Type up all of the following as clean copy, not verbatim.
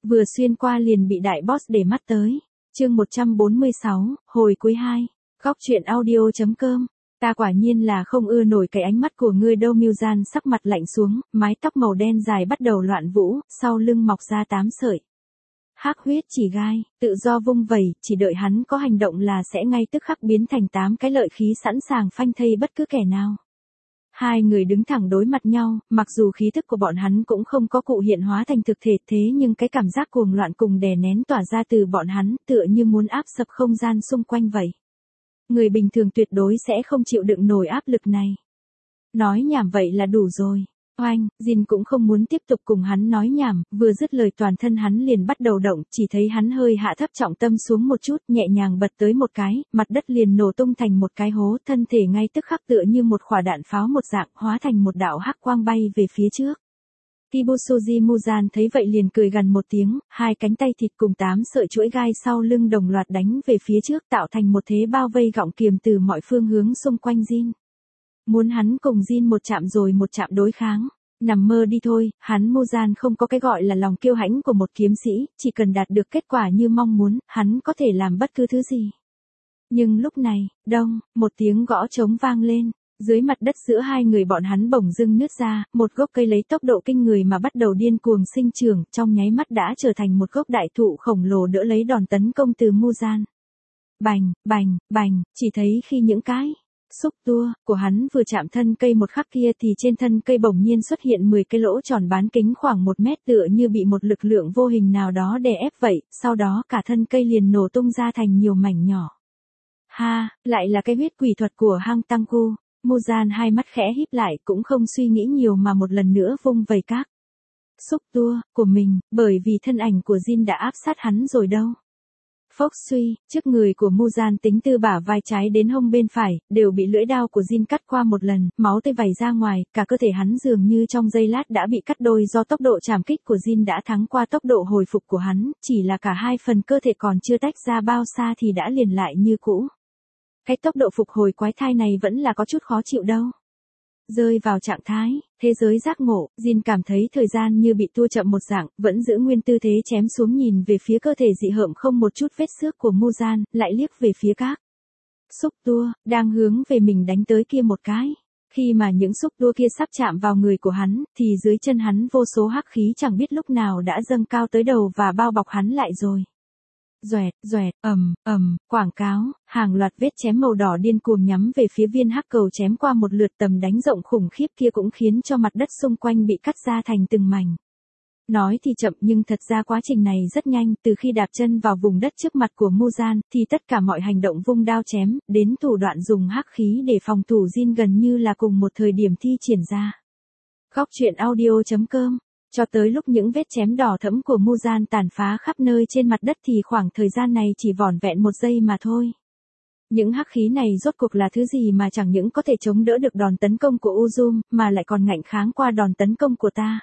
vừa xuyên qua liền bị đại boss để mắt tới. Chương 146, hồi cuối 2. Góc truyện audio.com. Ta quả nhiên là không ưa nổi cái ánh mắt của ngươi đâu. Muzan sắc mặt lạnh xuống, mái tóc màu đen dài bắt đầu loạn vũ, sau lưng mọc ra 8 sợi hắc huyết chỉ gai, tự do vung vẩy, chỉ đợi hắn có hành động là sẽ ngay tức khắc biến thành 8 cái lợi khí sẵn sàng phanh thây bất cứ kẻ nào. Hai người đứng thẳng đối mặt nhau, mặc dù khí thức của bọn hắn cũng không có cụ hiện hóa thành thực thể, thế nhưng cái cảm giác cuồng loạn cùng đè nén tỏa ra từ bọn hắn tựa như muốn áp sập không gian xung quanh vậy. Người bình thường tuyệt đối sẽ không chịu đựng nổi áp lực này. Nói nhảm vậy là đủ rồi. Oanh, Jin cũng không muốn tiếp tục cùng hắn nói nhảm, vừa dứt lời toàn thân hắn liền bắt đầu động, chỉ thấy hắn hơi hạ thấp trọng tâm xuống một chút, nhẹ nhàng bật tới một cái, mặt đất liền nổ tung thành một cái hố, thân thể ngay tức khắc tựa như một quả đạn pháo một dạng, hóa thành một đạo hắc quang bay về phía trước. Kibusuji Muzan thấy vậy liền cười gằn một tiếng, hai cánh tay thịt cùng 8 sợi chuỗi gai sau lưng đồng loạt đánh về phía trước tạo thành một thế bao vây gọng kiềm từ mọi phương hướng xung quanh Jin. Muốn hắn cùng Jin một chạm rồi một chạm đối kháng. Nằm mơ đi thôi, hắn Muzan không có cái gọi là lòng kiêu hãnh của một kiếm sĩ, chỉ cần đạt được kết quả như mong muốn, hắn có thể làm bất cứ thứ gì. Nhưng lúc này, đông, một tiếng gõ trống vang lên. Dưới mặt đất giữa hai người bọn hắn bỗng dưng nứt ra, một gốc cây lấy tốc độ kinh người mà bắt đầu điên cuồng sinh trưởng, trong nháy mắt đã trở thành một gốc đại thụ khổng lồ đỡ lấy đòn tấn công từ Muzan. Bành, bành, bành, chỉ thấy khi những cái xúc tua của hắn vừa chạm thân cây một khắc kia thì trên thân cây bỗng nhiên xuất hiện 10 cái lỗ tròn bán kính khoảng 1 mét tựa như bị một lực lượng vô hình nào đó đè ép vậy, sau đó cả thân cây liền nổ tung ra thành nhiều mảnh nhỏ. Ha, lại là cái huyết quỷ thuật của Hang Tangku. Muzan hai mắt khẽ híp lại cũng không suy nghĩ nhiều mà một lần nữa vung vẩy các xúc tua của mình, bởi vì thân ảnh của Jin đã áp sát hắn rồi đâu. Phốc suy, trước người của Muzan tính từ bả vai trái đến hông bên phải, đều bị lưỡi đao của Jin cắt qua một lần, máu tươi vẩy ra ngoài, cả cơ thể hắn dường như trong giây lát đã bị cắt đôi do tốc độ trảm kích của Jin đã thắng qua tốc độ hồi phục của hắn, chỉ là cả hai phần cơ thể còn chưa tách ra bao xa thì đã liền lại như cũ. Cái tốc độ phục hồi quái thai này vẫn là có chút khó chịu đâu. Rơi vào trạng thái, thế giới giác ngộ, Jin cảm thấy thời gian như bị tua chậm một dạng, vẫn giữ nguyên tư thế chém xuống nhìn về phía cơ thể dị hợm không một chút vết xước của Muzan, lại liếc về phía các xúc tua, đang hướng về mình đánh tới kia một cái. Khi mà những xúc tua kia sắp chạm vào người của hắn, thì dưới chân hắn vô số hắc khí chẳng biết lúc nào đã dâng cao tới đầu và bao bọc hắn lại rồi. Doẹt, doẹt, quảng cáo, hàng loạt vết chém màu đỏ điên cuồng nhắm về phía viên hắc cầu chém qua một lượt tầm đánh rộng khủng khiếp kia cũng khiến cho mặt đất xung quanh bị cắt ra thành từng mảnh. Nói thì chậm nhưng thật ra quá trình này rất nhanh, từ khi đạp chân vào vùng đất trước mặt của Muzan, thì tất cả mọi hành động vung đao chém, đến thủ đoạn dùng hắc khí để phòng thủ Jin gần như là cùng một thời điểm thi triển ra. Góc truyện audio.com. Cho tới lúc những vết chém đỏ thẫm của Muzan tàn phá khắp nơi trên mặt đất thì khoảng thời gian này chỉ vỏn vẹn 1 giây mà thôi. Những hắc khí này rốt cuộc là thứ gì mà chẳng những có thể chống đỡ được đòn tấn công của Uzum, mà lại còn ngạnh kháng qua đòn tấn công của ta.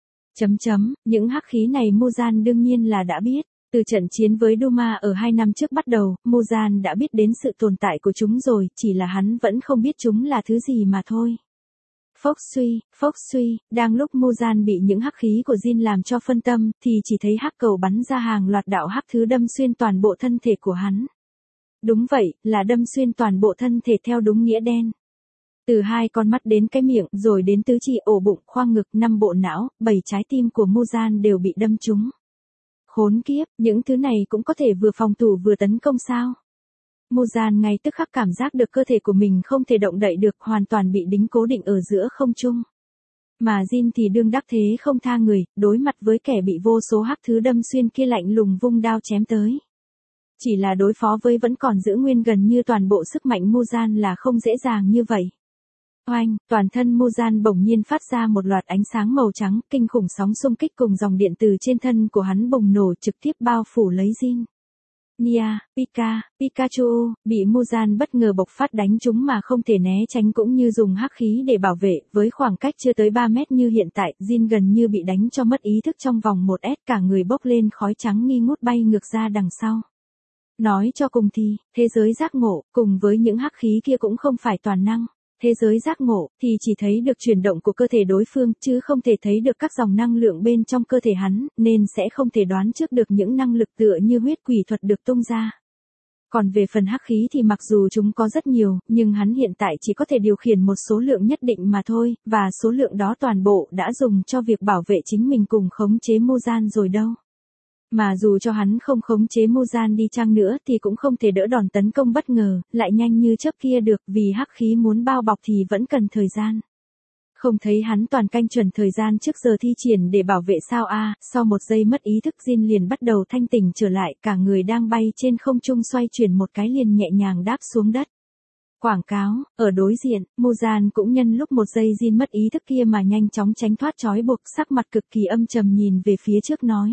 Những hắc khí này Muzan đương nhiên là đã biết. Từ trận chiến với Duma ở 2 năm trước bắt đầu, Muzan đã biết đến sự tồn tại của chúng rồi, chỉ là hắn vẫn không biết chúng là thứ gì mà thôi. Phốc suy, đang lúc Muzan bị những hắc khí của Jin làm cho phân tâm, thì chỉ thấy hắc cầu bắn ra hàng loạt đạo hắc thứ đâm xuyên toàn bộ thân thể của hắn. Đúng vậy, là đâm xuyên toàn bộ thân thể theo đúng nghĩa đen. Từ 2 con mắt đến cái miệng, rồi đến tứ chi, ổ bụng, khoang ngực, 5 bộ não, 7 trái tim của Muzan đều bị đâm trúng. Khốn kiếp, những thứ này cũng có thể vừa phòng thủ vừa tấn công sao? Muzan ngay tức khắc cảm giác được cơ thể của mình không thể động đậy được, hoàn toàn bị đính cố định ở giữa không trung. Mà Jin thì đương đắc thế không tha người, đối mặt với kẻ bị vô số hắc thứ đâm xuyên kia lạnh lùng vung đao chém tới. Chỉ là đối phó với vẫn còn giữ nguyên gần như toàn bộ sức mạnh Muzan là không dễ dàng như vậy. Oanh, toàn thân Muzan bỗng nhiên phát ra một loạt ánh sáng màu trắng, kinh khủng sóng xung kích cùng dòng điện từ trên thân của hắn bùng nổ trực tiếp bao phủ lấy Jin. Nia, Pikachu, bị Muzan bất ngờ bộc phát đánh chúng mà không thể né tránh cũng như dùng hắc khí để bảo vệ, với khoảng cách chưa tới 3 mét như hiện tại, Jin gần như bị đánh cho mất ý thức trong vòng 1 s, cả người bốc lên khói trắng nghi ngút bay ngược ra đằng sau. Nói cho cùng thì, thế giới giác ngộ, cùng với những hắc khí kia cũng không phải toàn năng. Thế giới giác ngộ thì chỉ thấy được chuyển động của cơ thể đối phương chứ không thể thấy được các dòng năng lượng bên trong cơ thể hắn, nên sẽ không thể đoán trước được những năng lực tựa như huyết quỷ thuật được tung ra. Còn về phần hắc khí thì mặc dù chúng có rất nhiều, nhưng hắn hiện tại chỉ có thể điều khiển một số lượng nhất định mà thôi, và số lượng đó toàn bộ đã dùng cho việc bảo vệ chính mình cùng khống chế Muzan rồi đâu. Mà dù cho hắn không khống chế Muzan đi chăng nữa thì cũng không thể đỡ đòn tấn công bất ngờ, lại nhanh như chớp kia được, vì hắc khí muốn bao bọc thì vẫn cần thời gian. Không thấy hắn toàn canh chuẩn thời gian trước giờ thi triển để bảo vệ sao a? Sau một giây mất ý thức Jin liền bắt đầu thanh tỉnh trở lại, cả người đang bay trên không trung xoay chuyển một cái liền nhẹ nhàng đáp xuống đất. Quảng cáo, ở đối diện, Muzan cũng nhân lúc một giây Jin mất ý thức kia mà nhanh chóng tránh thoát trói buộc, sắc mặt cực kỳ âm trầm nhìn về phía trước nói.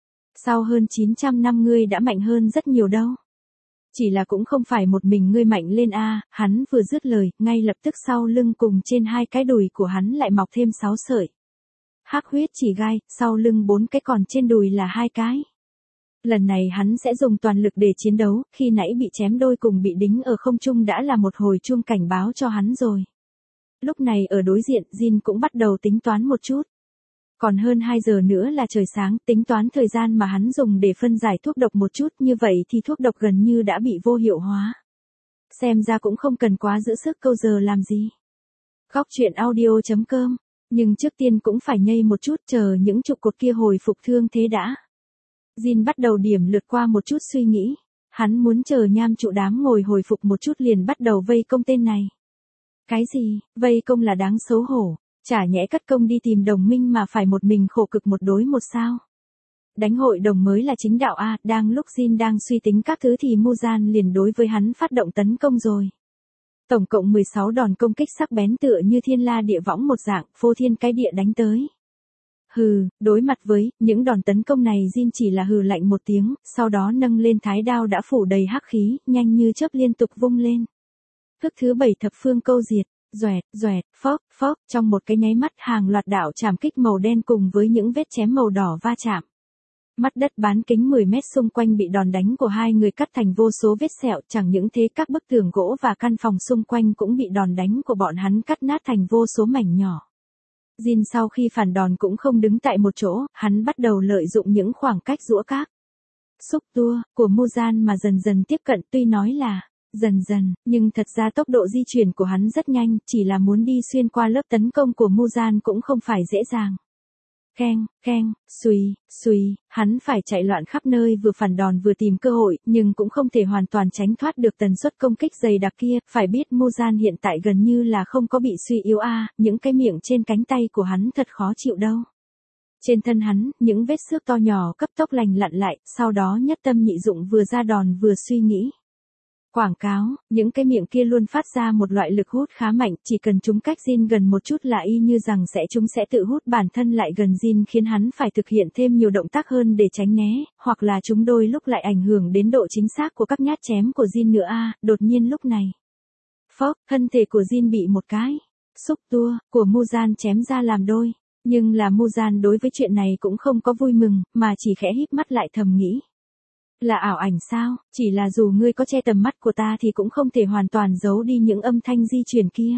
Sau hơn 900 năm ngươi đã mạnh hơn rất nhiều đâu. Chỉ là cũng không phải một mình ngươi mạnh lên a. Hắn vừa dứt lời, ngay lập tức sau lưng cùng trên hai cái đùi của hắn lại mọc thêm 6 sợi. Hắc huyết chỉ gai, sau lưng 4 cái còn trên đùi là 2 cái. Lần này hắn sẽ dùng toàn lực để chiến đấu, khi nãy bị chém đôi cùng bị đính ở không trung đã là một hồi chuông cảnh báo cho hắn rồi. Lúc này ở đối diện, Jin cũng bắt đầu tính toán một chút. Còn hơn 2 giờ nữa là trời sáng, tính toán thời gian mà hắn dùng để phân giải thuốc độc một chút, như vậy thì thuốc độc gần như đã bị vô hiệu hóa. Xem ra cũng không cần quá giữ sức câu giờ làm gì. Góc truyện audio.com. Nhưng trước tiên cũng phải nhây một chút, chờ những trụ cột kia hồi phục thương thế đã. Jin bắt đầu điểm lượt qua một chút suy nghĩ. Hắn muốn chờ nham trụ đám ngồi hồi phục một chút liền bắt đầu vây công tên này. Cái gì, vây công là đáng xấu hổ. Chả nhẽ cất công đi tìm đồng minh mà phải một mình khổ cực một đối một sao. Đánh hội đồng mới là chính đạo a. Đang lúc Jin đang suy tính các thứ thì Muzan liền đối với hắn phát động tấn công rồi. Tổng cộng 16 đòn công kích sắc bén tựa như thiên la địa võng một dạng, phô thiên cái địa đánh tới. Hừ, đối mặt với những đòn tấn công này Jin chỉ là hừ lạnh một tiếng, sau đó nâng lên thái đao đã phủ đầy hắc khí, nhanh như chớp liên tục vung lên. Thức thứ 7 thập phương câu diệt. Doẹt, doẹt, phốc, phốc, trong một cái nháy mắt hàng loạt đạo chảm kích màu đen cùng với những vết chém màu đỏ va chạm. Mắt đất bán kính 10 mét xung quanh bị đòn đánh của hai người cắt thành vô số vết sẹo, chẳng những thế các bức tường gỗ và căn phòng xung quanh cũng bị đòn đánh của bọn hắn cắt nát thành vô số mảnh nhỏ. Jin sau khi phản đòn cũng không đứng tại một chỗ, hắn bắt đầu lợi dụng những khoảng cách giũa các xúc tua của Muzan mà dần dần tiếp cận, tuy nói là dần dần, nhưng thật ra tốc độ di chuyển của hắn rất nhanh, chỉ là muốn đi xuyên qua lớp tấn công của Muzan cũng không phải dễ dàng. Keng, keng, suy, suy, hắn phải chạy loạn khắp nơi vừa phản đòn vừa tìm cơ hội, nhưng cũng không thể hoàn toàn tránh thoát được tần suất công kích dày đặc kia, phải biết Muzan hiện tại gần như là không có bị suy yếu a, những cái miệng trên cánh tay của hắn thật khó chịu đâu. Trên thân hắn, những vết xước to nhỏ cấp tốc lành lặn lại, sau đó nhất tâm nhị dụng vừa ra đòn vừa suy nghĩ. Quảng cáo, những cái miệng kia luôn phát ra một loại lực hút khá mạnh, chỉ cần chúng cách Jin gần một chút là y như rằng chúng sẽ tự hút bản thân lại gần Jin khiến hắn phải thực hiện thêm nhiều động tác hơn để tránh né, hoặc là chúng đôi lúc lại ảnh hưởng đến độ chính xác của các nhát chém của Jin nữa a. Đột nhiên lúc này. Phốc, thân thể của Jin bị một cái xúc tua của Muzan chém ra làm đôi, nhưng là Muzan đối với chuyện này cũng không có vui mừng, mà chỉ khẽ híp mắt lại thầm nghĩ. Là ảo ảnh sao, chỉ là dù ngươi có che tầm mắt của ta thì cũng không thể hoàn toàn giấu đi những âm thanh di chuyển kia.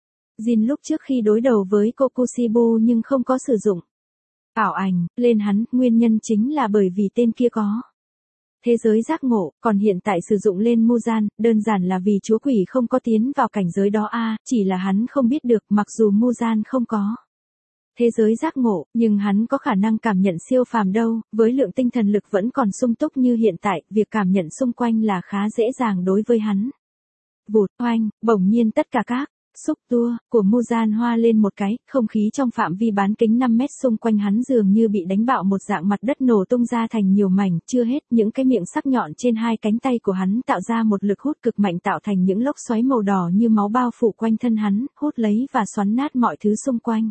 Jin lúc trước khi đối đầu với Kokushibo nhưng không có sử dụng ảo ảnh lên hắn, nguyên nhân chính là bởi vì tên kia có thế giới giác ngộ, còn hiện tại sử dụng lên Muzan, đơn giản là vì chúa quỷ không có tiến vào cảnh giới đó a, chỉ là hắn không biết được, mặc dù Muzan không có thế giới giác ngộ, nhưng hắn có khả năng cảm nhận siêu phàm đâu, với lượng tinh thần lực vẫn còn sung túc như hiện tại, việc cảm nhận xung quanh là khá dễ dàng đối với hắn. Vụt, oanh, bỗng nhiên tất cả các xúc tua của Muzan hoa lên một cái, không khí trong phạm vi bán kính 5 mét xung quanh hắn dường như bị đánh bạo một dạng, mặt đất nổ tung ra thành nhiều mảnh, chưa hết, những cái miệng sắc nhọn trên hai cánh tay của hắn tạo ra một lực hút cực mạnh tạo thành những lốc xoáy màu đỏ như máu bao phủ quanh thân hắn, hút lấy và xoắn nát mọi thứ xung quanh.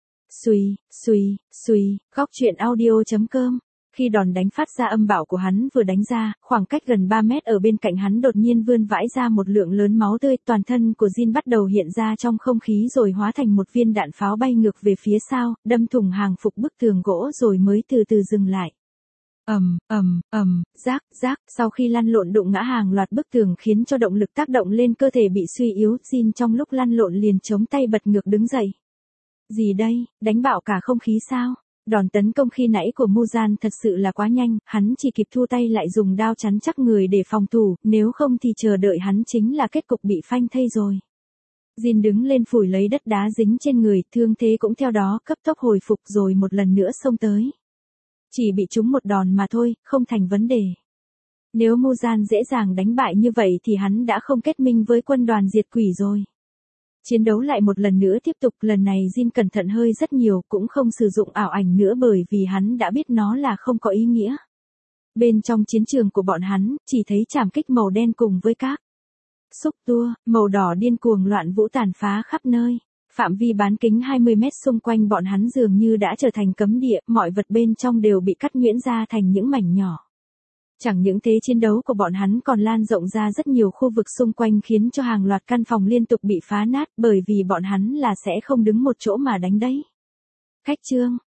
Xuy, xuy, xuy, góc truyện audio.com. Khi đòn đánh phát ra âm bạo của hắn vừa đánh ra, khoảng cách gần 3 mét ở bên cạnh hắn đột nhiên vươn vãi ra một lượng lớn máu tươi, toàn thân của Jin bắt đầu hiện ra trong không khí rồi hóa thành một viên đạn pháo bay ngược về phía sau, đâm thủng hàng phục bức tường gỗ rồi mới từ từ dừng lại. Rác, sau khi lăn lộn đụng ngã hàng loạt bức tường khiến cho động lực tác động lên cơ thể bị suy yếu, Jin trong lúc lăn lộn liền chống tay bật ngược đứng dậy. Gì đây, đánh bạo cả không khí sao? Đòn tấn công khi nãy của Muzan thật sự là quá nhanh, hắn chỉ kịp thu tay lại dùng đao chắn chắc người để phòng thủ, nếu không thì chờ đợi hắn chính là kết cục bị phanh thây rồi. Jin đứng lên phủi lấy đất đá dính trên người, thương thế cũng theo đó cấp tốc hồi phục rồi một lần nữa xông tới. Chỉ bị trúng một đòn mà thôi, không thành vấn đề. Nếu Muzan dễ dàng đánh bại như vậy thì hắn đã không kết minh với quân đoàn diệt quỷ rồi. Chiến đấu lại một lần nữa tiếp tục, lần này Jin cẩn thận hơi rất nhiều, cũng không sử dụng ảo ảnh nữa bởi vì hắn đã biết nó là không có ý nghĩa. Bên trong chiến trường của bọn hắn, chỉ thấy trảm kích màu đen cùng với các xúc tua, màu đỏ điên cuồng loạn vũ tàn phá khắp nơi. Phạm vi bán kính 20 mét xung quanh bọn hắn dường như đã trở thành cấm địa, mọi vật bên trong đều bị cắt nhuyễn ra thành những mảnh nhỏ. Chẳng những thế, chiến đấu của bọn hắn còn lan rộng ra rất nhiều khu vực xung quanh khiến cho hàng loạt căn phòng liên tục bị phá nát bởi vì bọn hắn là sẽ không đứng một chỗ mà đánh đấy. Cách chương